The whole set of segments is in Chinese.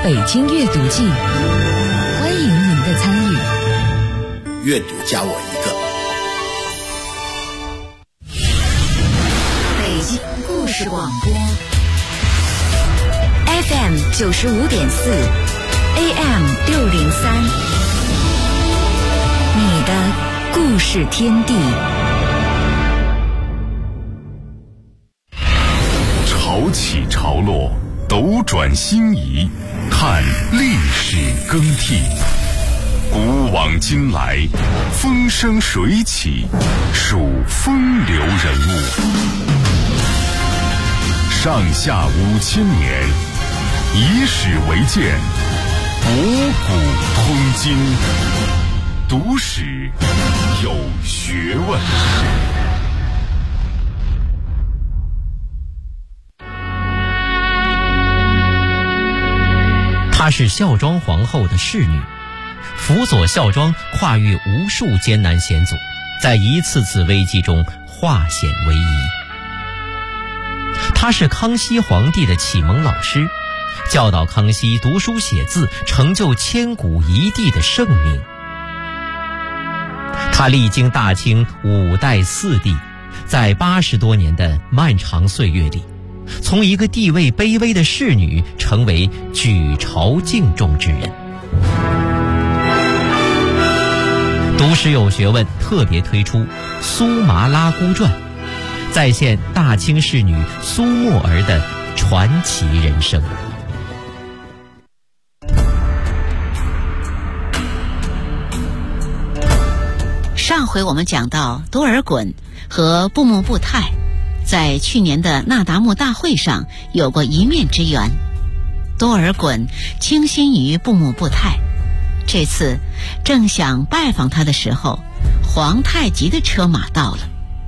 北京阅读季，欢迎您的参与。 阅读加我一个。 北京故事广播 FM 95.4 AM 603，你的故事天地。 潮起潮落，斗转星移，看历史更替。古往今来，风生水起，数风流人物。上下5000年，以史为鉴，博古通今。读史有学问。 她是孝庄皇后的侍女，辅佐孝庄跨越无数艰难险阻，在一次次危机中化险为夷。她是康熙皇帝的启蒙老师，教导康熙读书写字，成就千古一帝的盛名。她历经大清5代4帝，在80多年的漫长岁月里，从一个地位卑微的侍女成为举朝敬重之人。读史有学问特别推出《苏麻拉姑传》，再现大清侍女苏沫儿的传奇人生。 上回我们讲到多尔衮和布木布泰在去年的那达慕大会上有过一面之缘。多尔衮倾心于布木布泰，这次正想拜访他的时候，皇太极的车马到了。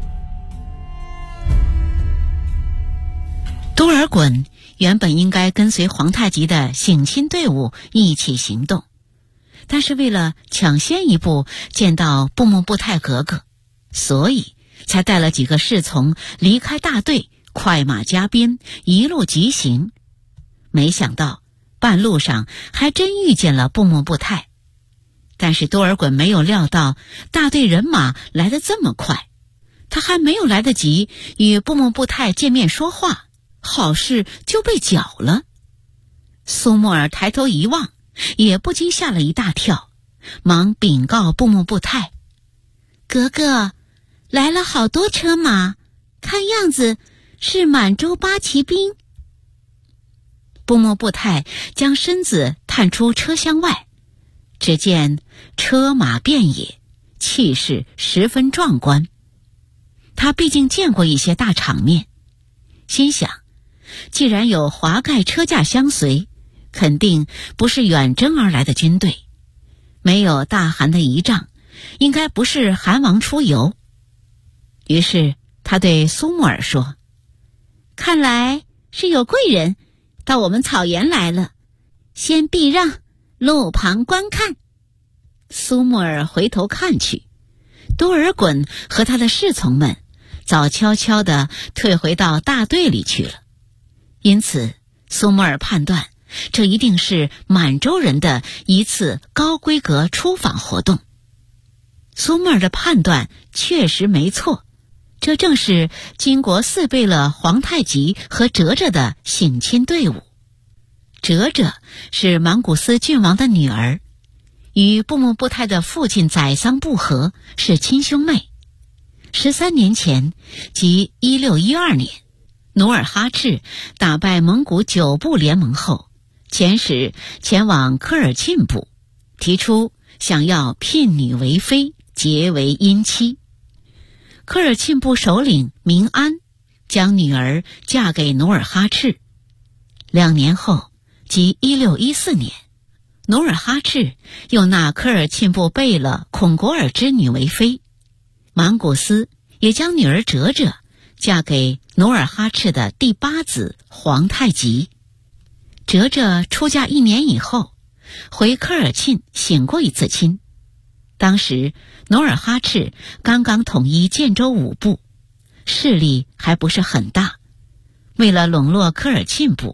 多尔衮原本应该跟随皇太极的省亲队伍一起行动，但是为了抢先一步见到布木布泰格格，所以才带了几个侍从离开大队，快马加鞭，一路疾行。没想到半路上还真遇见了布木布泰，但是多尔衮没有料到大队人马来得这么快，他还没有来得及与布木布泰见面说话，好事就被搅了。苏沫儿抬头一望，也不禁吓了一大跳，忙禀告布木布泰：格格，来了好多车马，看样子是满洲八旗兵。布木布泰将身子探出车厢外，只见车马遍野，气势十分壮观。他毕竟见过一些大场面，心想既然有华盖车驾相随，肯定不是远征而来的军队，没有大汗的仪仗，应该不是汗王出游。于是他对苏沫儿说：看来是有贵人到我们草原来了，先避让，路旁观看。苏沫儿回头看去，多尔衮和他的侍从们早悄悄地退回到大队里去了。因此苏沫儿判断这一定是满洲人的一次高规格出访活动。苏沫儿的判断确实没错，这正是金国4贝勒皇太极和哲哲的省亲队伍。哲哲是莽古斯郡王的女儿，与布木布泰的父亲宰桑不和，是亲兄妹。13年前，即1612年，努尔哈赤打败蒙古9部联盟后，遣使前往科尔沁部，提出想要聘女为妃，结为姻妻。科尔沁部首领明安将女儿嫁给努尔哈赤。2年后，即1614年，努尔哈赤又纳科尔沁部贝勒孔果尔之女为妃。莽古斯也将女儿哲哲嫁给努尔哈赤的第8子皇太极。哲哲出嫁1年以后，回科尔沁省过一次亲。当时努尔哈赤刚刚统一建州5部，势力还不是很大。为了笼络科尔沁部，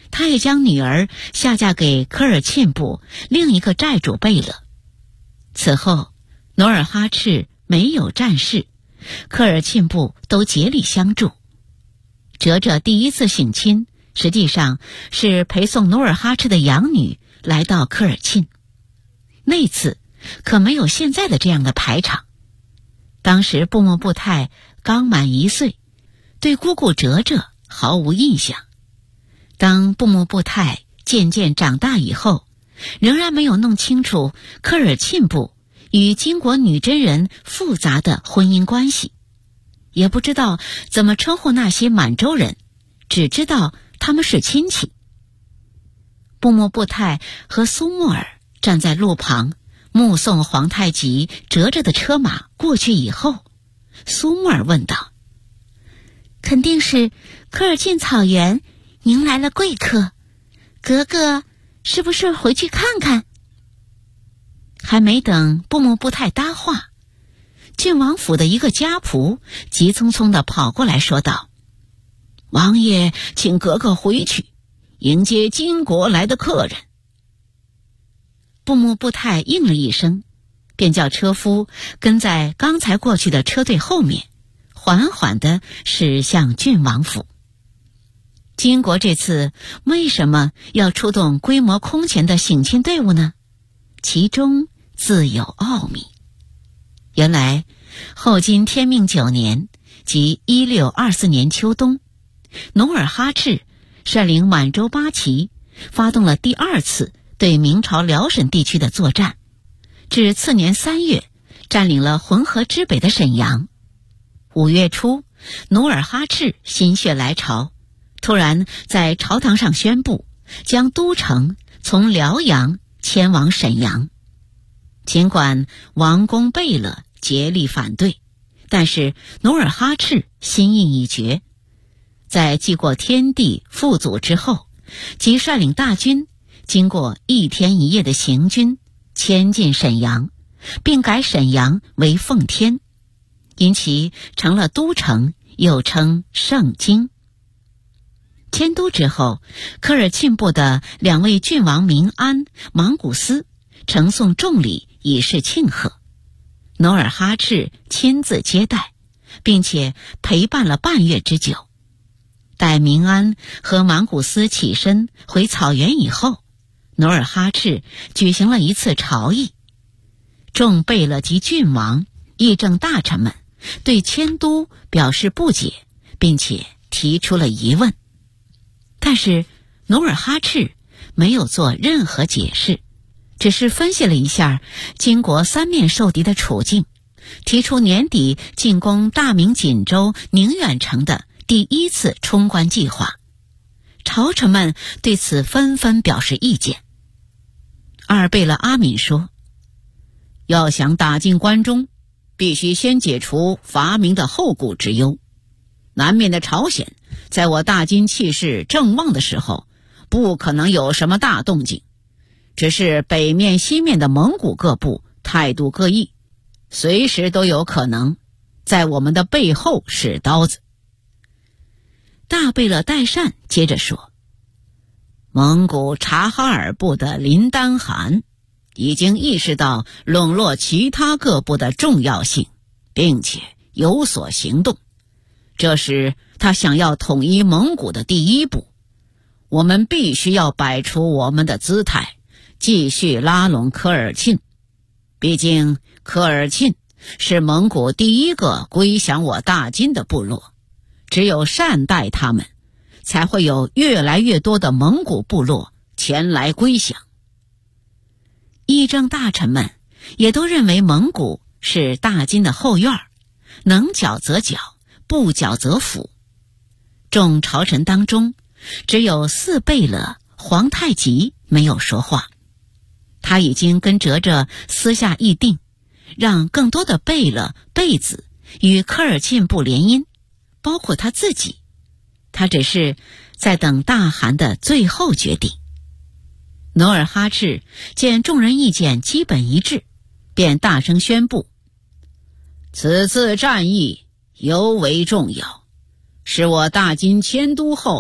他也将女儿下嫁给科尔沁部另一个债主贝勒。此后，努尔哈赤没有战事，科尔沁部都竭力相助。哲哲第一次省亲，实际上是陪送努尔哈赤的养女来到科尔沁。那次可没有现在的这样的排场。当时布木布泰刚满1岁，对姑姑哲哲毫无印象。当布木布泰渐渐长大以后，仍然没有弄清楚科尔沁部与金国女真人复杂的婚姻关系，也不知道怎么称呼那些满洲人，只知道他们是亲戚。布木布泰和苏木尔站在路旁，目送皇太极折着的车马过去以后，苏木尔问道：“肯定是科尔沁草原迎来了贵客，格格是不是回去看看？”还没等布木布泰搭话，郡王府的一个家仆急匆匆地跑过来说道：“王爷请格格回去，迎接金国来的客人。”布木布泰应了一声，便叫车夫跟在刚才过去的车队后面，缓缓地驶向郡王府。金国这次为什么要出动规模空前的省亲队伍呢？其中自有奥秘。原来后金天命9年，即1624年秋冬，努尔哈赤率领满洲八旗发动了第2次对明朝辽沈地区的作战，至次年3月占领了浑河之北的沈阳。5月初，努尔哈赤心血来潮，突然在朝堂上宣布将都城从辽阳迁往沈阳。尽管王公贝勒竭力反对，但是努尔哈赤心意已决，在祭过天地父祖之后，即率领大军经过1天1夜的行军，迁进沈阳，并改沈阳为奉天，因其成了都城，又称盛京。迁都之后，科尔沁部的2位郡王明安、莽古斯呈送重礼以示庆贺。努尔哈赤亲自接待，并且陪伴了半月之久。待明安和莽古斯起身回草原以后，努尔哈赤举行了一次朝议，众贝勒及郡王、议政大臣们对迁都表示不解，并且提出了疑问。但是努尔哈赤没有做任何解释，只是分析了一下金国3面受敌的处境，提出年底进攻大明锦州宁远城的第1次冲关计划。朝臣们对此纷纷表示意见。二贝勒阿敏说：“要想打进关中，必须先解除伐明的后顾之忧。南面的朝鲜，在我大金气势正旺的时候，不可能有什么大动静，只是北面西面的蒙古各部态度各异，随时都有可能在我们的背后使刀子。”大贝勒代善接着说：“蒙古察哈尔部的林丹汗已经意识到笼络其他各部的重要性，并且有所行动，这是他想要统一蒙古的第1步。我们必须要摆出我们的姿态，继续拉拢科尔沁。毕竟科尔沁是蒙古第1个归降我大金的部落，只有善待他们，才会有越来越多的蒙古部落前来归降。”议政大臣们也都认为蒙古是大金的后院，能剿则剿，不剿则抚。众朝臣当中，只有4贝勒皇太极没有说话。他已经跟哲哲私下议定，让更多的贝勒贝子与科尔沁部联姻，包括他自己。他只是在等大汗的最后决定。努尔哈赤见众人意见基本一致，便大声宣布：“此次战役尤为重要，是我大金迁都后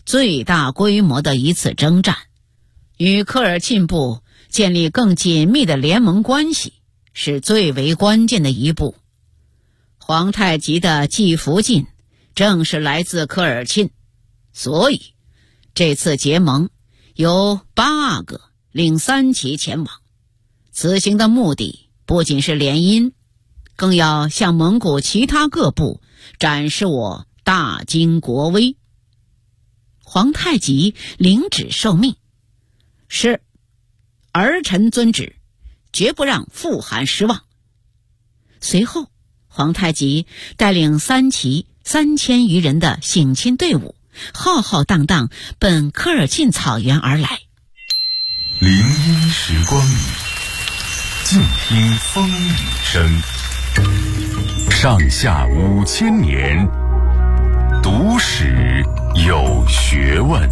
最大规模的一次征战，与科尔沁部建立更紧密的联盟关系是最为关键的一步。皇太极的继福晋正是来自科尔沁，所以这次结盟由8阿哥领3旗前往。此行的目的不仅是联姻，更要向蒙古其他各部展示我大金国威。皇太极领旨受命：是，儿臣遵旨，绝不让富汗失望。随后皇太极带领3旗3000余人的省亲队伍，浩浩荡荡奔科尔沁草原而来。 林荫时光里，静听风雨声。上下5000年，读史有学问。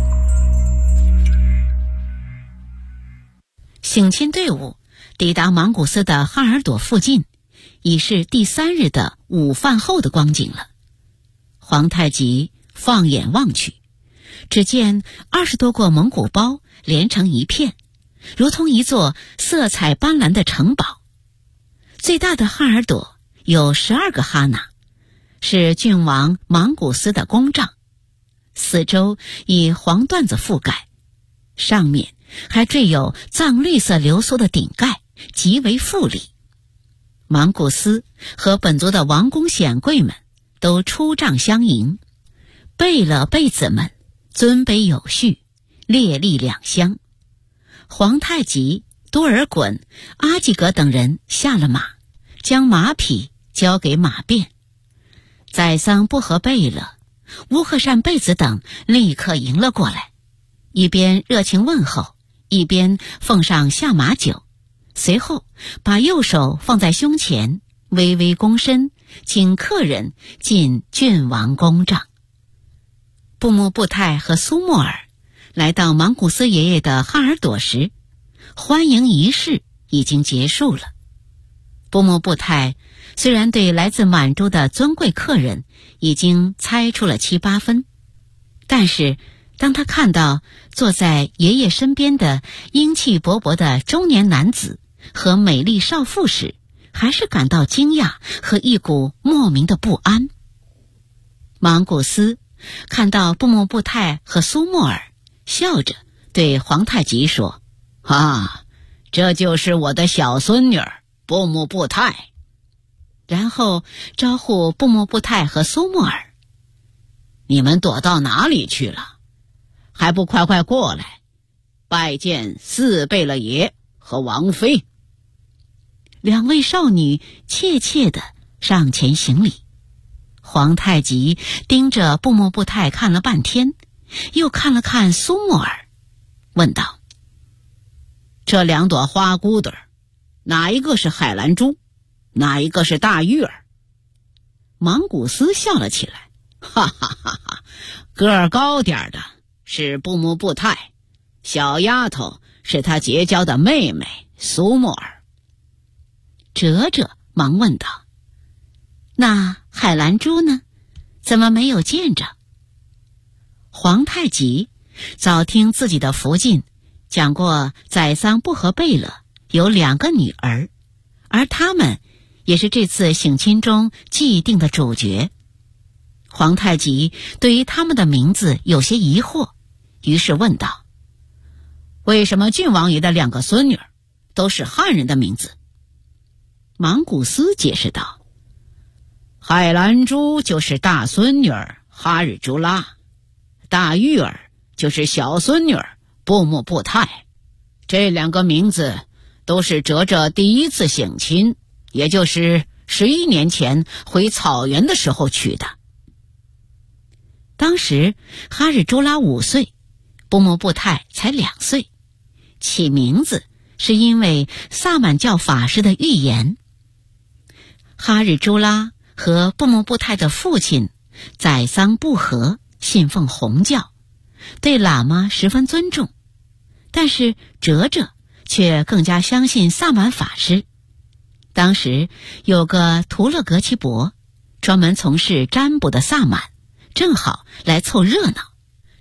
省亲队伍抵达莽古斯的哈尔朵附近，已是第3日的午饭后的光景了。皇太极放眼望去，只见20多个蒙古包连成一片，如同一座色彩斑斓的城堡。最大的哈尔朵有12个哈纳，是郡王莽古斯的宫帐，四周以黄缎子覆盖，上面还缀有藏绿色流苏的顶盖，极为富丽。莽古斯和本族的王公显贵们都出帐相迎，贝勒贝子们尊卑有序，列立两厢。皇太极、多尔衮、阿济格等人下了马，将马匹交给马便。宰桑布和贝勒、乌赫善贝子等立刻迎了过来，一边热情问候，一边奉上下马酒，随后把右手放在胸前，微微躬身，请客人进郡王宫帐。布木布泰和苏莫尔来到莽古斯爷爷的哈尔朵时，欢迎仪式已经结束了。布木布泰虽然对来自满洲的尊贵客人已经猜出了7、8分，但是当他看到坐在爷爷身边的英气勃勃的中年男子和美丽少妇时，还是感到惊讶和一股莫名的不安。莽古斯看到布木布泰和苏莫尔，笑着对皇太极说：这就是我的小孙女布木布泰。然后招呼布木布泰和苏莫尔：你们躲到哪里去了？还不快快过来拜见4贝勒爷和王妃。2位少女怯怯地上前行礼。皇太极盯着布木布泰看了半天，又看了看苏莫尔，问道：这2朵花骨朵，哪一个是海兰珠，哪一个是大玉儿？莽古斯笑了起来：哈哈哈哈，个儿高点的是布木布泰，小丫头是他结交的妹妹苏莫尔。哲哲忙问道：那海兰珠呢？怎么没有见着？皇太极早听自己的福晋讲过宰桑布和贝勒有2个女儿，而他们也是这次省亲中既定的主角。皇太极对于他们的名字有些疑惑，于是问道：为什么郡王爷的2个孙女都是汉人的名字？莽古斯解释道：海兰珠就是大孙女哈日朱拉，大玉儿就是小孙女布木布泰。这2个名字都是哲哲第1次省亲，也就是11年前回草原的时候取的。当时哈日朱拉5岁，布木布泰才2岁，起名字是因为萨满教法师的预言。哈日朱拉和布木布泰的父亲宰桑布和信奉红教，对喇嘛十分尊重，但是哲哲却更加相信萨满法师。当时有个图勒格齐伯，专门从事占卜的萨满，正好来凑热闹，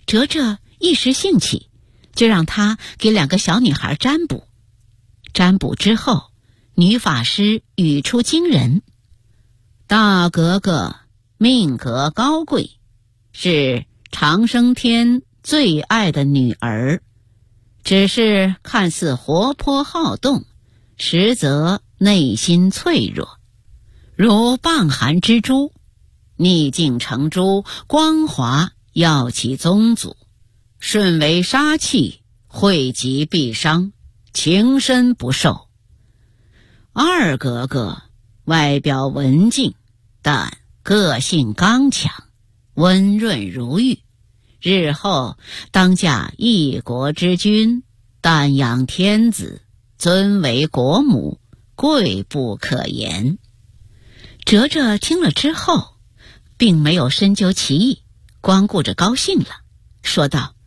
哲哲一时兴起，就让他给2个小女孩占卜。占卜之后，女法师语出惊人：大格格命格高贵，是长生天最爱的女儿，只是看似活泼好动，实则内心脆弱，如棒寒之珠，逆境成珠，光华耀其宗祖，顺为杀气，惠及必伤，情深不寿。二格格外表文静，但个性刚强，温润如玉，日后当嫁一国之君，诞养天子，尊为国母，贵不可言。哲哲听了之后，并没有深究其意，光顾着高兴了，说道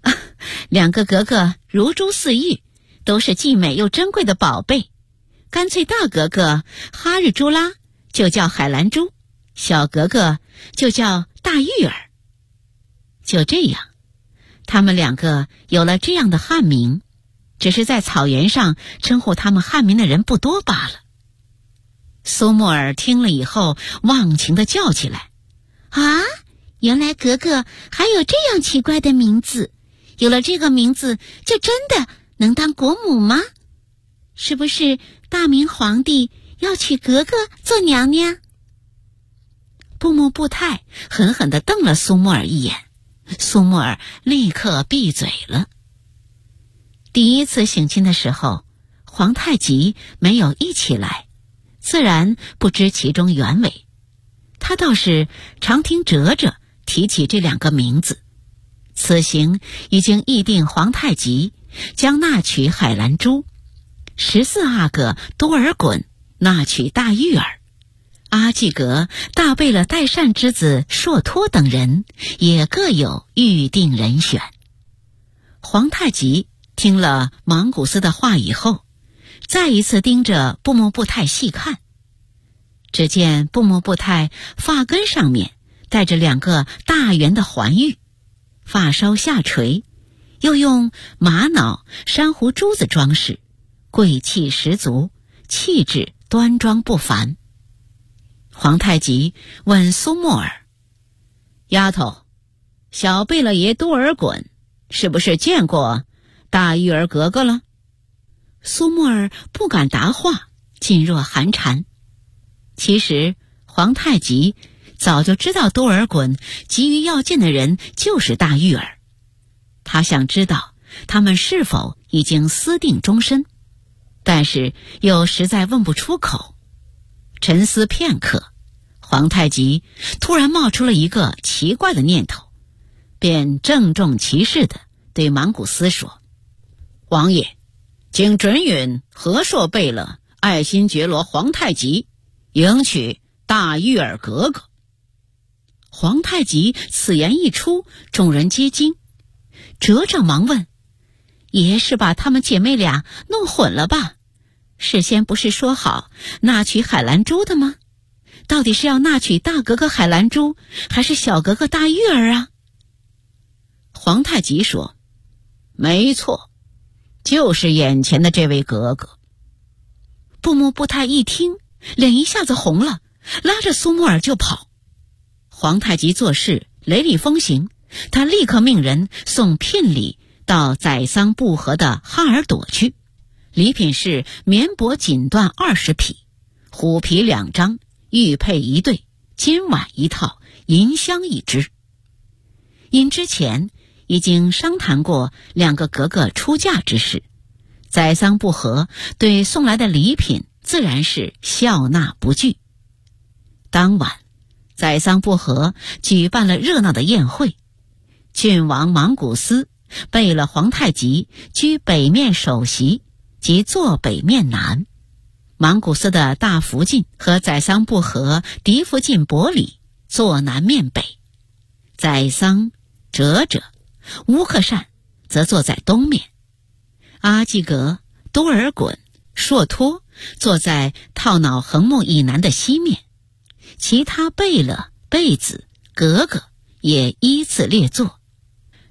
：2个格格如珠似玉，都是既美又珍贵的宝贝，干脆大格格哈日朱拉就叫海兰珠，小格格就叫大玉儿。就这样，他们2个有了这样的汉名，只是在草原上称呼他们汉名的人不多罢了。苏沫儿听了以后，忘情地叫起来：啊，原来格格还有这样奇怪的名字，有了这个名字就真的能当国母吗？是不是大明皇帝要娶格格做娘娘？布木布泰狠狠地瞪了苏沫儿一眼，苏沫儿立刻闭嘴了。第一次省亲的时候，皇太极没有一起来，自然不知其中原委。他倒是常听哲哲提起这2个名字。此行已经议定皇太极将纳娶海兰珠，14阿哥多尔衮纳娶大玉儿，阿济格大贝勒代善之子硕托等人也各有预定人选。皇太极听了莽古斯的话以后，再一次盯着布木布泰细看。只见布木布泰发根上面带着2个大圆的环玉，发梢下垂，又用玛瑙、珊瑚珠子装饰，贵气十足，气质端庄不凡。皇太极问苏沫儿：丫头，小贝勒爷多尔衮是不是见过大玉儿格格了？苏沫儿不敢答话，噤若寒蝉。其实皇太极早就知道多尔衮急于要见的人就是大玉儿，他想知道他们是否已经私定终身，但是又实在问不出口。沉思片刻，皇太极突然冒出了一个奇怪的念头，便郑重其事地对莽古斯说：王爷，请准允和硕贝勒爱新觉罗皇太极迎娶大玉儿格格。皇太极此言一出，众人皆惊。哲哲忙问：爷是把她们姐妹俩弄混了吧？事先不是说好纳娶海兰珠的吗？到底是要纳娶大格格海兰珠，还是小格格大玉儿啊？皇太极说：没错，就是眼前的这位格格。布木布泰一听，脸一下子红了，拉着苏沫儿就跑。皇太极做事雷厉风行，他立刻命人送聘礼到宰桑布河的哈尔朵去，礼品是棉帛锦缎20匹，虎皮2张，玉佩1对，金碗1套，银香1只。因之前已经商谈过2个格格出嫁之事，宰桑布河对送来的礼品自然是笑纳不拒。当晚，宰桑布河举办了热闹的宴会，郡王莽古斯贝勒皇太极居北面首席，即坐北面南。莽古斯的大福晋和宰桑布河嫡福晋伯里坐南面北，宰桑、哲哲、乌克善则坐在东面，阿济格、多尔衮、硕托坐在套脑横木以南的西面，其他贝勒、贝子、格格也依次列坐。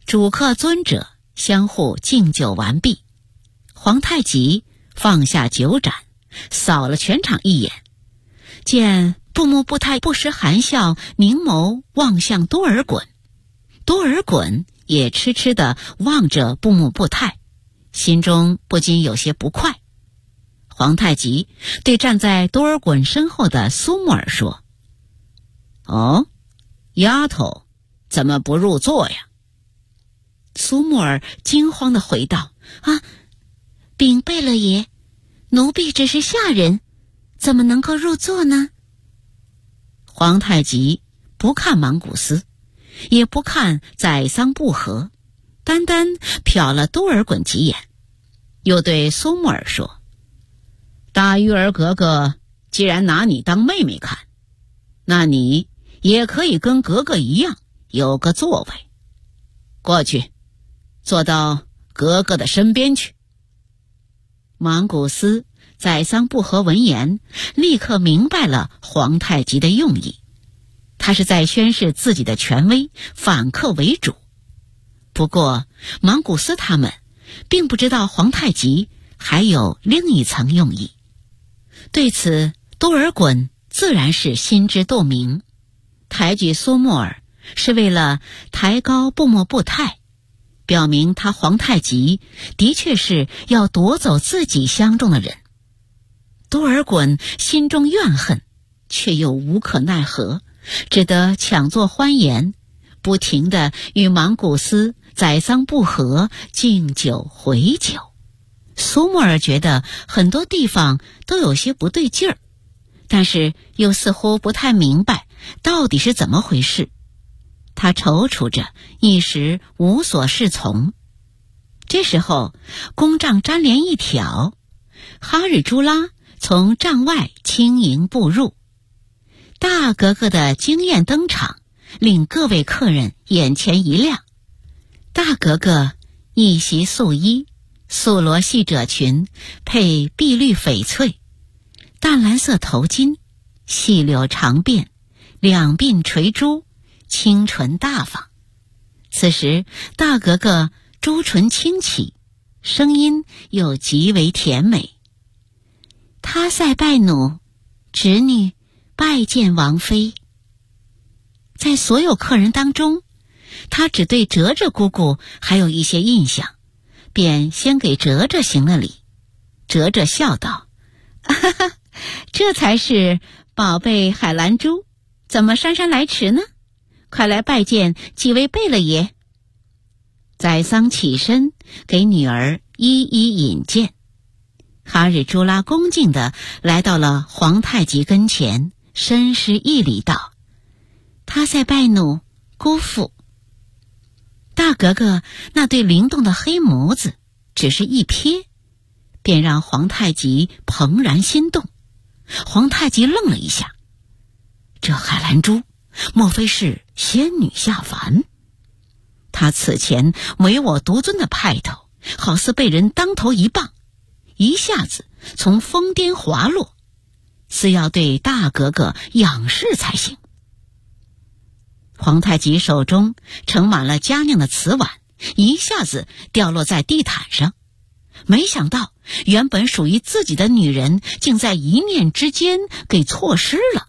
主客尊者相互敬酒完毕，皇太极放下酒盏，扫了全场一眼，见布木布泰不时含笑，凝眸望向多尔衮，多尔衮也痴痴地望着布木布泰，心中不禁有些不快。皇太极对站在多尔衮身后的苏木尔说：“哦，丫头，怎么不入座呀？”苏木尔惊慌地回道：“禀贝勒爷，奴婢只是下人，怎么能够入座呢？”皇太极不看莽古斯，也不看宰桑布和，单单瞟了多尔衮几眼，又对苏木尔说：“大玉儿格格既然拿你当妹妹看，那你也可以跟格格一样有个座位，过去坐到格格的身边去。”莽古斯、宰桑布和闻言立刻明白了皇太极的用意，他是在宣示自己的权威，反客为主。不过莽古斯他们并不知道皇太极还有另一层用意，对此多尔衮自然是心知肚明，抬举苏木尔是为了抬高布木布泰，表明他皇太极的确是要夺走自己相中的人。多尔衮心中怨恨，却又无可奈何，只得抢作欢颜，不停地与莽古斯、宰桑布和敬酒回酒。苏木尔觉得很多地方都有些不对劲儿，但是又似乎不太明白到底是怎么回事。他踌躇着，一时无所适从。这时候弓杖粘连一挑，哈日朱拉从帐外轻盈步入，大格格的惊艳登场令各位客人眼前一亮。大格格一袭素衣，素罗细褶裙配碧绿翡翠，淡蓝色头巾，细柳长辫，两鬓垂珠，清纯大方。此时大格格朱唇轻启，声音又极为甜美：“他塞拜努，侄女拜见王妃。”在所有客人当中，他只对哲哲姑姑还有一些印象，便先给哲哲行了礼。哲哲笑道：“哈哈，这才是宝贝海兰珠，怎么姗姗来迟呢？快来拜见几位贝勒爷。”宰桑起身给女儿一一引荐。哈日朱拉恭敬地来到了皇太极跟前，深施一礼道：“他塞拜努，姑父。”大格格那对灵动的黑眸子只是一瞥，便让皇太极怦然心动。皇太极愣了一下，这海兰珠莫非是仙女下凡？他此前唯我独尊的派头，好似被人当头一棒，一下子从疯癫滑落，似要对大格格仰视才行。皇太极手中盛满了佳酿的瓷碗，一下子掉落在地毯上。没想到原本属于自己的女人，竟在一念之间给错失了。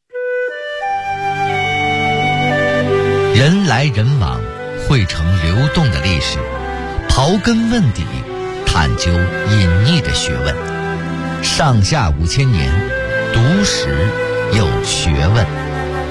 人来人往，汇成流动的历史，刨根问底，探究隐匿的学问。上下5000年，读史有学问。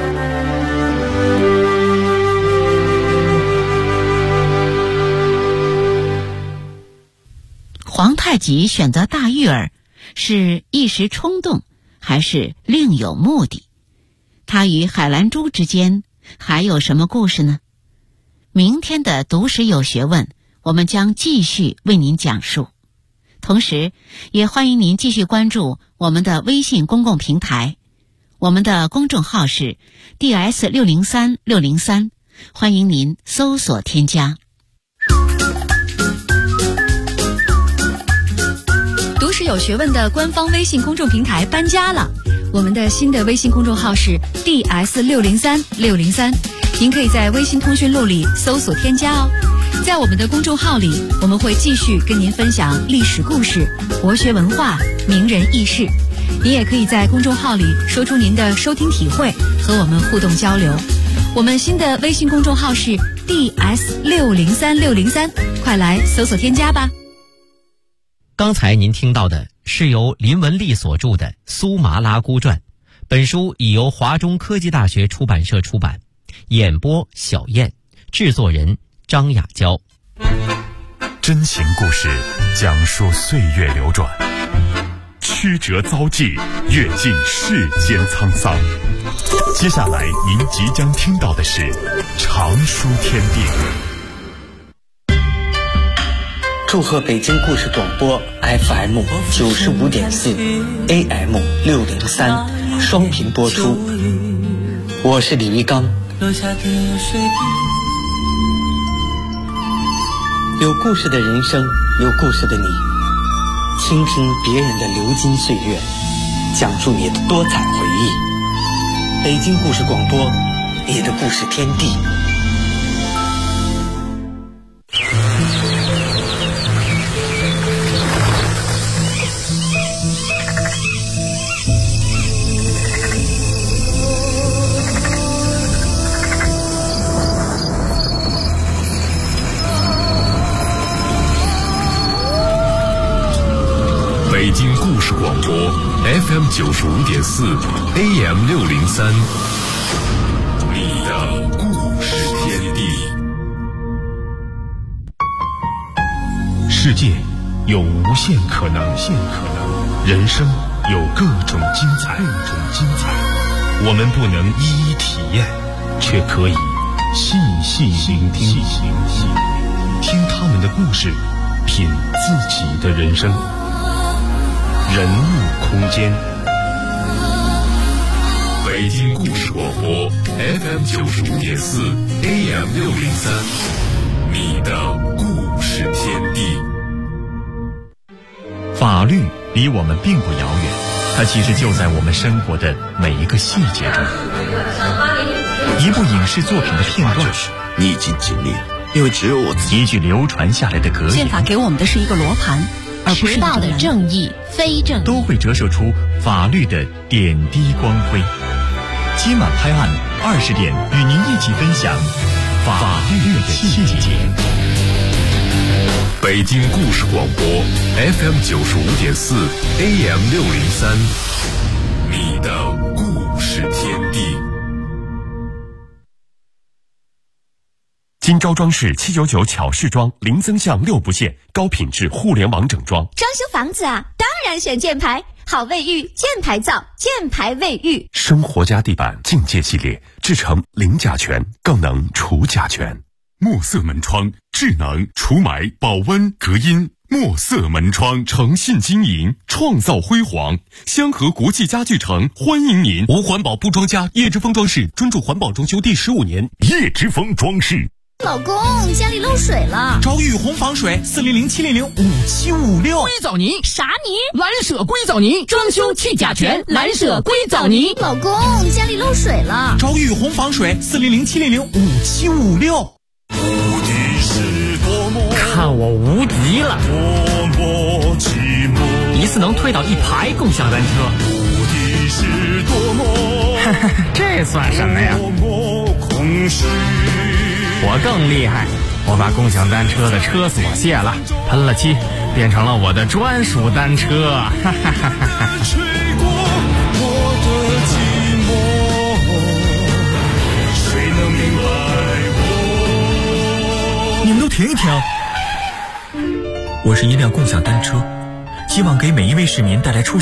皇太极选择大玉儿，是一时冲动，还是另有目的？他与海兰珠之间还有什么故事呢？明天的读史有学问，我们将继续为您讲述。同时也欢迎您继续关注我们的微信公共平台，我们的公众号是 DS603603，欢迎您搜索添加。 读史有学问的官方微信公众平台搬家了，我们的新的微信公众号是 DS603603，您可以在微信通讯录里搜索添加哦。 在我们的公众号里，我们会继续跟您分享历史故事、国学文化、名人轶事。您也可以在公众号里说出您的收听体会，和我们互动交流。我们新的微信公众号是 DS603603，快来搜索添加吧。 刚才您听到的是由林文丽所著的《苏麻拉姑传》，本书已由华中科技大学出版社出版，演播小燕，制作人张雅娇。 真情故事讲述岁月流转，曲折遭际，阅尽世间沧桑。接下来您即将听到的是常书天地。 祝贺北京故事广播 FM 95.4 AM 603双频播出，我是李玉刚。有故事的人生，有故事的你，倾听别人的流金岁月，讲述你的多彩回忆。北京故事广播，你的故事天地。 北京故事广播 FM 95.4 AM 603，你的故事天地。世界有无限可能，人生有各种精彩。我们不能一一体验，却可以细细聆听，听他们的故事，品自己的人生。人物空间，北京故事广播 FM 95.4 AM 603，你的故事天地。法律离我们并不遥远，它其实就在我们生活的每一个细节中。一部影视作品的片段， 你已经尽力了，因为只有我自己。 一句流传下来的格言， 宪法给我们的是一个罗盘，而不是迟到的正义、非正义， 都会折射出法律的点滴光辉。今晚拍案20点，与您一起分享法律的细节。北京故事广播 FM 95.4 AM 603，你的故事天地。金招装饰799巧饰装，零增项6不限，高品质互联网整装。 装修房子啊，当然选箭牌，好卫浴，箭牌造，箭牌卫浴。 生活家地板境界系列，制成零甲醛，更能除甲醛。墨色门窗，智能除霾、保温、隔音。墨色门窗诚信经营，创造辉煌。香河国际家具城欢迎您。无环保不装家，叶之峰装饰专注环保装修第15年。叶之峰装饰。 老公，家里漏水了， 找雨虹防水400-700-5756。硅藻泥啥泥？ 蓝舍硅藻泥，装修去甲醛，蓝舍硅藻泥。 老公，家里漏水了， 找雨虹防水400-700-5756。看我无敌了！一次能推倒1排共享单车。这算什么呀？我更厉害，我把共享单车的车锁卸了，喷了漆，变成了我的专属单车。你们都停一停！我是一辆共享单车，希望给每一位市民带来出